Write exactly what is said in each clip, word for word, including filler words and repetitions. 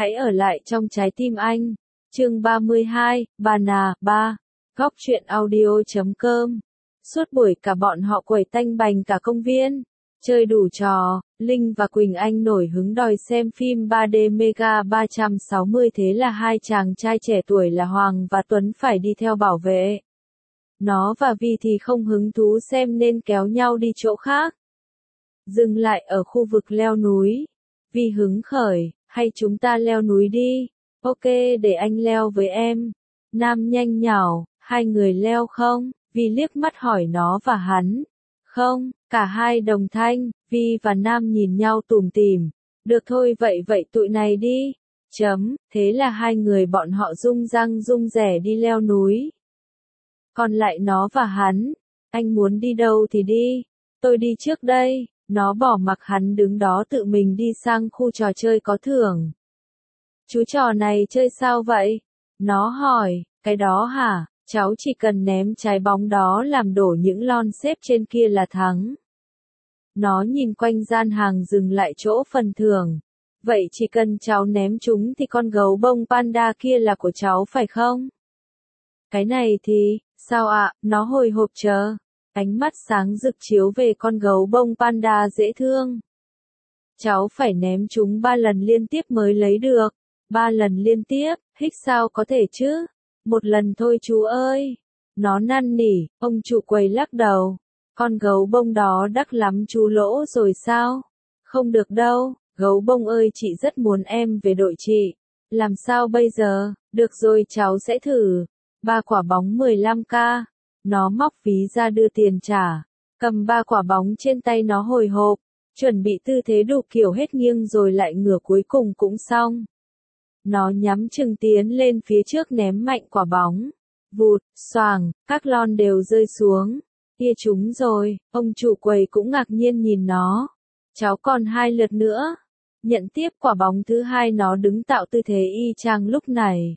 hãy ở lại trong trái tim anh. Chương ba mươi hai, Bà Nà, ba. Góc truyện audio chấm com. Suốt buổi cả bọn họ quẩy tanh bành cả công viên, chơi đủ trò. Linh và Quỳnh Anh nổi hứng đòi xem phim ba D Mega ba trăm sáu mươi, thế là hai chàng trai trẻ tuổi là Hoàng và Tuấn phải đi theo bảo vệ. Nó và Vi thì không hứng thú xem nên kéo nhau đi chỗ khác. Dừng lại ở khu vực leo núi. Vi hứng khởi, hay chúng ta leo núi đi. Ok, để anh leo với em. Nam nhanh nhảu, hai người leo không? Vi liếc mắt hỏi nó và hắn. Không, cả hai đồng thanh. Vi và Nam nhìn nhau tủm tỉm. Được thôi, vậy vậy tụi này đi. Chấm, thế là hai người bọn họ rung răng rung rẻ đi leo núi. Còn lại nó và hắn. Anh muốn đi đâu thì đi. Tôi đi trước đây. Nó bỏ mặc hắn đứng đó tự mình đi sang khu trò chơi có thưởng. Chú trò này chơi sao vậy? Nó hỏi, cái đó hả? Cháu chỉ cần ném trái bóng đó làm đổ những lon xếp trên kia là thắng. Nó nhìn quanh gian hàng dừng lại chỗ phần thưởng. Vậy chỉ cần cháu ném chúng thì con gấu bông panda kia là của cháu phải không? Cái này thì, sao ạ? À? Nó hồi hộp chờ. Ánh mắt sáng rực chiếu về con gấu bông panda dễ thương. Cháu phải ném chúng ba lần liên tiếp mới lấy được. Ba lần liên tiếp, hích sao có thể chứ? Một lần thôi chú ơi. Nó năn nỉ, ông chủ quầy lắc đầu. Con gấu bông đó đắt lắm chú lỗ rồi sao? Không được đâu, gấu bông ơi chị rất muốn em về đội chị. Làm sao bây giờ? Được rồi cháu sẽ thử. Ba quả bóng mười lăm k. Nó móc ví ra đưa tiền trả. Cầm ba quả bóng trên tay nó hồi hộp. Chuẩn bị tư thế đủ kiểu hết nghiêng rồi lại ngửa cuối cùng cũng xong. Nó nhắm chừng tiến lên phía trước ném mạnh quả bóng. Vụt, xoàng, các lon đều rơi xuống. Kia chúng rồi, ông chủ quầy cũng ngạc nhiên nhìn nó. Cháu còn hai lượt nữa. Nhận tiếp quả bóng thứ hai, nó đứng tạo tư thế y chang lúc này.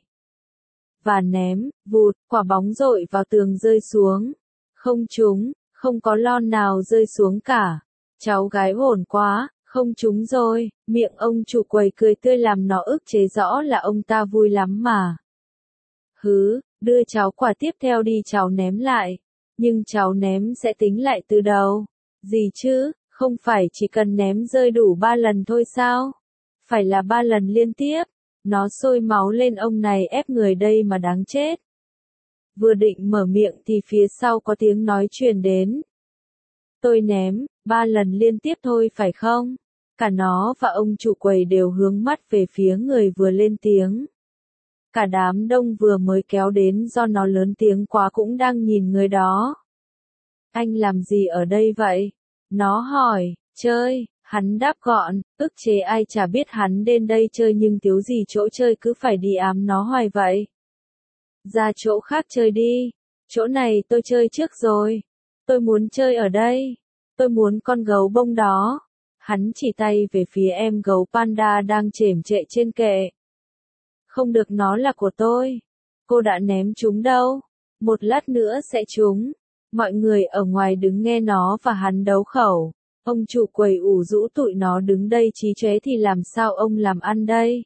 Và ném, vụt, quả bóng dội vào tường rơi xuống. Không trúng, không có lon nào rơi xuống cả. Cháu gái ổn quá, không trúng rồi. Miệng ông chủ quầy cười tươi làm nó ức chế rõ là ông ta vui lắm mà. Hứ, đưa cháu quả tiếp theo đi, cháu ném lại. Nhưng cháu ném sẽ tính lại từ đầu. Gì chứ, không phải chỉ cần ném rơi đủ ba lần thôi sao? Phải là ba lần liên tiếp. Nó sôi máu lên, ông này ép người đây mà đáng chết. Vừa định mở miệng thì phía sau có tiếng nói truyền đến. Tôi ném, ba lần liên tiếp thôi phải không? Cả nó và ông chủ quầy đều hướng mắt về phía người vừa lên tiếng. Cả đám đông vừa mới kéo đến do nó lớn tiếng quá cũng đang nhìn người đó. Anh làm gì ở đây vậy? Nó hỏi, chơi. Hắn đáp gọn, ức chế ai chả biết hắn đến đây chơi nhưng thiếu gì chỗ chơi cứ phải đi ám nó hoài vậy. Ra chỗ khác chơi đi. Chỗ này tôi chơi trước rồi. Tôi muốn chơi ở đây. Tôi muốn con gấu bông đó. Hắn chỉ tay về phía em gấu panda đang chềm chệ trên kệ. Không được, nó là của tôi. Cô đã ném chúng đâu. Một lát nữa sẽ trúng. Mọi người ở ngoài đứng nghe nó và hắn đấu khẩu. Ông chủ quầy ủ rũ tụi nó đứng đây trí chóe thì làm sao ông làm ăn đây?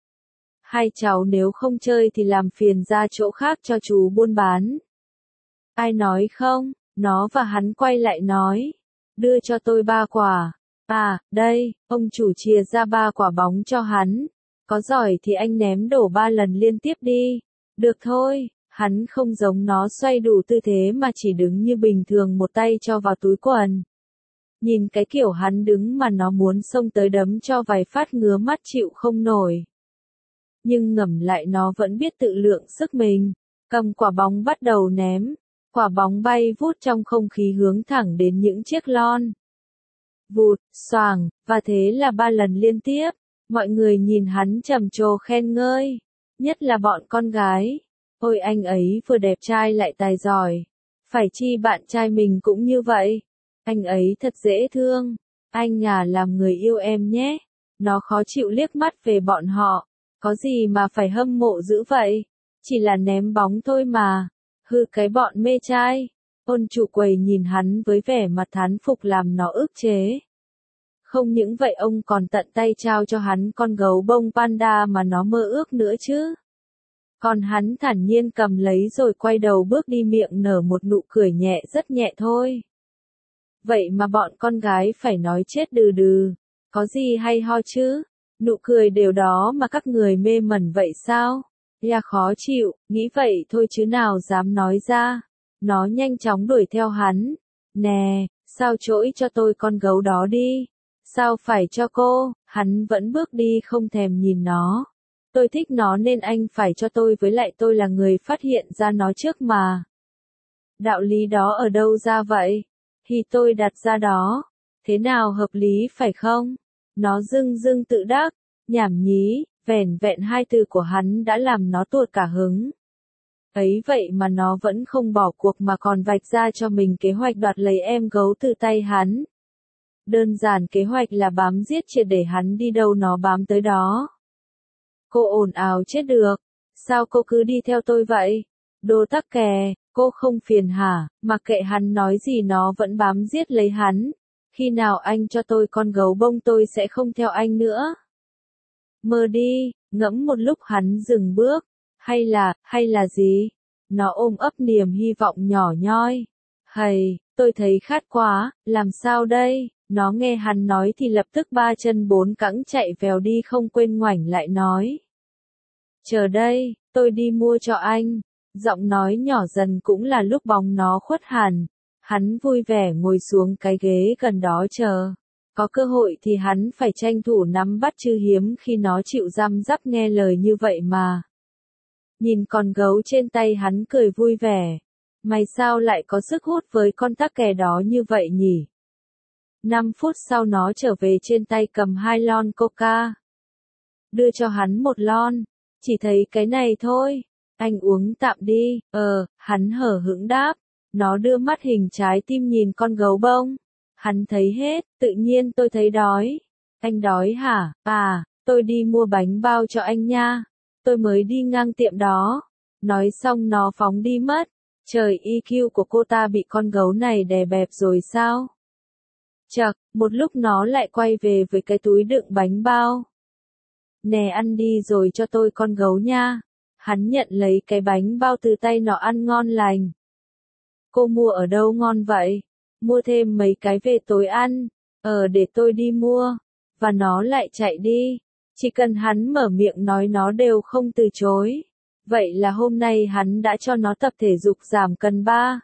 Hai cháu nếu không chơi thì làm phiền ra chỗ khác cho chú buôn bán. Ai nói không? Nó và hắn quay lại nói. Đưa cho tôi ba quả. À, đây, ông chủ chia ra ba quả bóng cho hắn. Có giỏi thì anh ném đổ ba lần liên tiếp đi. Được thôi, hắn không giống nó xoay đủ tư thế mà chỉ đứng như bình thường, một tay cho vào túi quần. Nhìn cái kiểu hắn đứng mà nó muốn xông tới đấm cho vài phát ngứa mắt chịu không nổi. Nhưng ngẫm lại nó vẫn biết tự lượng sức mình. Cầm quả bóng bắt đầu ném. Quả bóng bay vút trong không khí hướng thẳng đến những chiếc lon. Vụt, xoàng, và thế là ba lần liên tiếp. Mọi người nhìn hắn trầm trồ khen ngơi. Nhất là bọn con gái. Ôi anh ấy vừa đẹp trai lại tài giỏi. Phải chi bạn trai mình cũng như vậy. Anh ấy thật dễ thương. Anh à, làm người yêu em nhé. Nó khó chịu liếc mắt về bọn họ. Có gì mà phải hâm mộ dữ vậy? Chỉ là ném bóng thôi mà. Hư cái bọn mê trai. Ôn chủ quầy nhìn hắn với vẻ mặt thán phục làm nó ức chế. Không những vậy ông còn tận tay trao cho hắn con gấu bông panda mà nó mơ ước nữa chứ. Còn hắn thản nhiên cầm lấy rồi quay đầu bước đi, miệng nở một nụ cười nhẹ rất nhẹ thôi. Vậy mà bọn con gái phải nói chết đừ đừ, có gì hay ho chứ, nụ cười đều đó mà các người mê mẩn vậy sao? Ya khó chịu, nghĩ vậy thôi chứ nào dám nói ra. Nó nhanh chóng đuổi theo hắn. Nè, sao trỗi cho tôi con gấu đó đi? Sao phải cho cô? Hắn vẫn bước đi không thèm nhìn nó. Tôi thích nó nên anh phải cho tôi, với lại tôi là người phát hiện ra nó trước mà. Đạo lý đó ở đâu ra vậy? Thì tôi đặt ra đó. Thế nào hợp lý phải không? Nó dưng dưng tự đắc. Nhảm nhí, vẻn vẹn hai từ của hắn đã làm nó tuột cả hứng. Ấy vậy mà nó vẫn không bỏ cuộc mà còn vạch ra cho mình kế hoạch đoạt lấy em gấu từ tay hắn. Đơn giản kế hoạch là bám giết triệt để hắn đi đâu nó bám tới đó. Cô ồn ào chết được. Sao cô cứ đi theo tôi vậy? Đồ tắc kè, cô không phiền hả? Mặc kệ hắn nói gì nó vẫn bám giết lấy hắn. Khi nào anh cho tôi con gấu bông tôi sẽ không theo anh nữa. Mơ đi, ngẫm một lúc hắn dừng bước. Hay là, hay là gì? Nó ôm ấp niềm hy vọng nhỏ nhoi. Hầy, tôi thấy khát quá, làm sao đây? Nó nghe hắn nói thì lập tức ba chân bốn cẳng chạy vèo đi, không quên ngoảnh lại nói. Chờ đây, tôi đi mua cho anh. Giọng nói nhỏ dần cũng là lúc bóng nó khuất hẳn. Hắn vui vẻ ngồi xuống cái ghế gần đó chờ. Có cơ hội thì hắn phải tranh thủ nắm bắt chứ hiếm khi nó chịu răm rắp nghe lời như vậy mà. Nhìn con gấu trên tay hắn cười vui vẻ. Mày sao lại có sức hút với con tắc kè đó như vậy nhỉ? Năm phút sau nó trở về trên tay cầm hai lon coca. Đưa cho hắn một lon. Chỉ thấy cái này thôi. Anh uống tạm đi. Ờ, hắn hở hững đáp. Nó đưa mắt hình trái tim nhìn con gấu bông. Hắn thấy hết, tự nhiên tôi thấy đói. Anh đói hả? À, tôi đi mua bánh bao cho anh nha. Tôi mới đi ngang tiệm đó. Nói xong nó phóng đi mất. Trời, i kiu của cô ta bị con gấu này đè bẹp rồi sao? Chậc, một lúc nó lại quay về với cái túi đựng bánh bao. Nè ăn đi rồi cho tôi con gấu nha. Hắn nhận lấy cái bánh bao từ tay nó ăn ngon lành. Cô mua ở đâu ngon vậy? Mua thêm mấy cái về tối ăn. Ờ để tôi đi mua. Và nó lại chạy đi. Chỉ cần hắn mở miệng nói nó đều không từ chối. Vậy là hôm nay hắn đã cho nó tập thể dục giảm cân ba.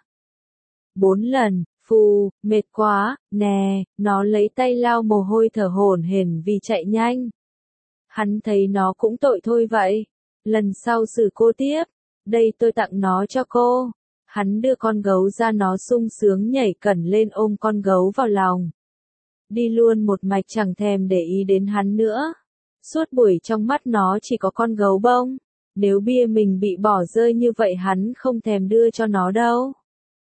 Bốn lần, phù, mệt quá, nè, nó lấy tay lau mồ hôi thở hổn hển vì chạy nhanh. Hắn thấy nó cũng tội thôi vậy. Lần sau xử cô tiếp. Đây tôi tặng nó cho cô. Hắn đưa con gấu ra, nó sung sướng nhảy cẩn lên ôm con gấu vào lòng. Đi luôn một mạch chẳng thèm để ý đến hắn nữa. Suốt buổi trong mắt nó chỉ có con gấu bông. Nếu bia mình bị bỏ rơi như vậy hắn không thèm đưa cho nó đâu.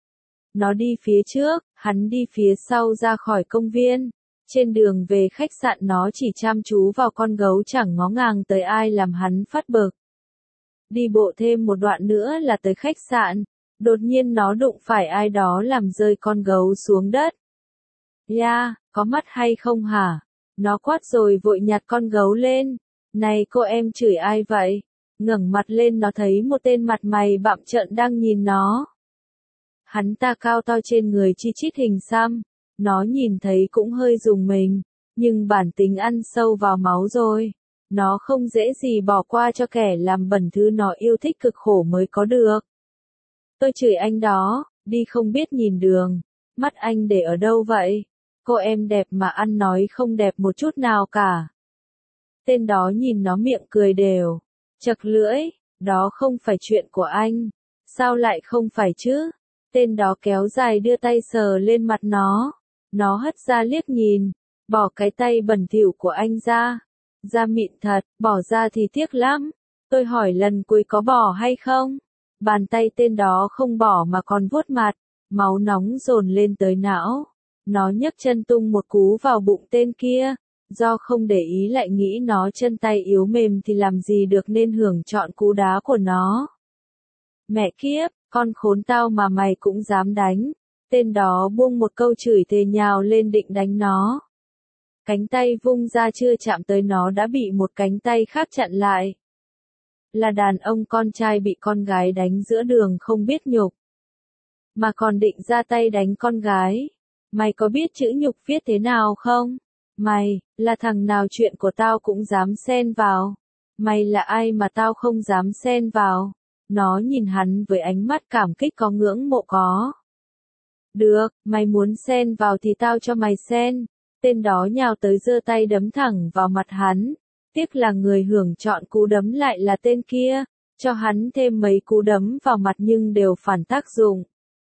Nó đi phía trước, hắn đi phía sau ra khỏi công viên. Trên đường về khách sạn nó chỉ chăm chú vào con gấu chẳng ngó ngàng tới ai làm hắn phát bực. Đi bộ thêm một đoạn nữa là tới khách sạn. Đột nhiên nó đụng phải ai đó làm rơi con gấu xuống đất. Ya, có mắt hay không hả? Nó quát rồi vội nhặt con gấu lên. Này cô em chửi ai vậy? Ngẩng mặt lên nó thấy một tên mặt mày bặm trợn đang nhìn nó. Hắn ta cao to trên người chi chít hình xăm. Nó nhìn thấy cũng hơi rùng mình. Nhưng bản tính ăn sâu vào máu rồi. Nó không dễ gì bỏ qua cho kẻ làm bẩn thứ nó yêu thích cực khổ mới có được. Tôi chửi anh đó, đi không biết nhìn đường. Mắt anh để ở đâu vậy? Cô em đẹp mà ăn nói không đẹp một chút nào cả. Tên đó nhìn nó miệng cười đều. Chật lưỡi, đó không phải chuyện của anh. Sao lại không phải chứ? Tên đó kéo dài đưa tay sờ lên mặt nó. Nó hất ra liếc nhìn. Bỏ cái tay bẩn thỉu của anh ra. Da mịn thật, bỏ ra thì tiếc lắm. Tôi hỏi lần cuối có bỏ hay không? Bàn tay tên đó không bỏ mà còn vuốt mặt. Máu nóng dồn lên tới não. Nó nhấc chân tung một cú vào bụng tên kia. Do không để ý lại nghĩ nó chân tay yếu mềm thì làm gì được nên hưởng trọn cú đá của nó. Mẹ kiếp, con khốn tao mà mày cũng dám đánh. Tên đó buông một câu chửi thề nhào lên định đánh nó. Cánh tay vung ra chưa chạm tới nó đã bị một cánh tay khác chặn lại. Là đàn ông con trai bị con gái đánh giữa đường không biết nhục. Mà còn định ra tay đánh con gái. Mày có biết chữ nhục viết thế nào không? Mày, là thằng nào chuyện của tao cũng dám xen vào. Mày là ai mà tao không dám xen vào? Nó nhìn hắn với ánh mắt cảm kích có ngưỡng mộ có. Được, mày muốn xen vào thì tao cho mày xen. Tên đó nhào tới giơ tay đấm thẳng vào mặt hắn. Tiếc là người hưởng chọn cú đấm lại là tên kia. Cho hắn thêm mấy cú đấm vào mặt nhưng đều phản tác dụng.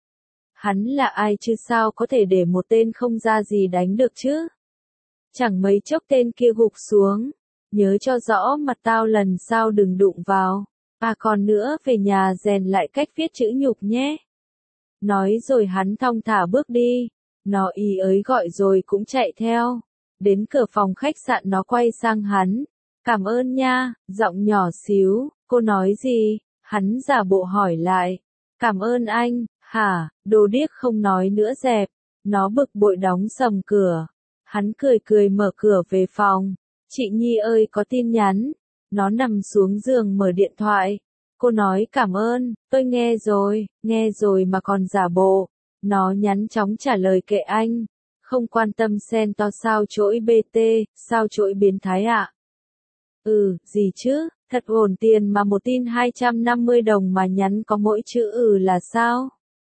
Hắn là ai chứ sao có thể để một tên không ra gì đánh được chứ? Chẳng mấy chốc tên kia gục xuống. Nhớ cho rõ mặt tao lần sau đừng đụng vào. À còn nữa về nhà rèn lại cách viết chữ nhục nhé. Nói rồi hắn thong thả bước đi. Nó ý ới gọi rồi cũng chạy theo. Đến cửa phòng khách sạn nó quay sang hắn. Cảm ơn nha, giọng nhỏ xíu, cô nói gì? Hắn giả bộ hỏi lại. Cảm ơn anh, hả, đồ điếc không nói nữa dẹp. Nó bực bội đóng sầm cửa. Hắn cười cười mở cửa về phòng. Chị Nhi ơi có tin nhắn. Nó nằm xuống giường mở điện thoại. Cô nói cảm ơn, tôi nghe rồi, nghe rồi mà còn giả bộ. Nó nhắn chóng trả lời kệ anh. Không quan tâm xen to sao chỗi bê tê, sao chỗi biến thái ạ. À? Ừ, gì chứ, thật ổn tiền mà một tin hai trăm năm mươi đồng mà nhắn có mỗi chữ ừ là sao?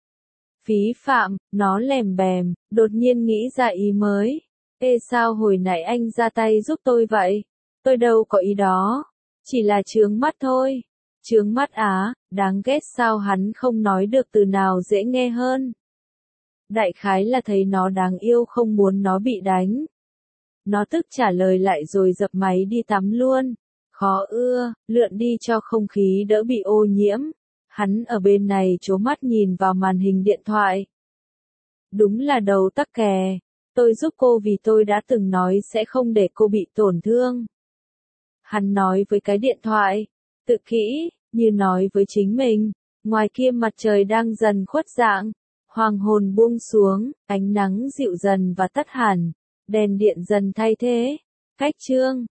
Phí phạm, nó lèm bèm, đột nhiên nghĩ ra ý mới. Ê sao hồi nãy anh ra tay giúp tôi vậy? Tôi đâu có ý đó. Chỉ là chướng mắt thôi. Chướng mắt á, đáng ghét sao hắn không nói được từ nào dễ nghe hơn. Đại khái là thấy nó đáng yêu không muốn nó bị đánh. Nó tức trả lời lại rồi dập máy đi tắm luôn. Khó ưa, lượn đi cho không khí đỡ bị ô nhiễm. Hắn ở bên này trố mắt nhìn vào màn hình điện thoại. Đúng là đầu tắc kè. Tôi giúp cô vì tôi đã từng nói sẽ không để cô bị tổn thương. Hắn nói với cái điện thoại. Tự kỹ, như nói với chính mình. Ngoài kia mặt trời đang dần khuất dạng. Hoàng hôn buông xuống, ánh nắng dịu dần và tắt hẳn. Đèn điện dần thay thế. Cách chương.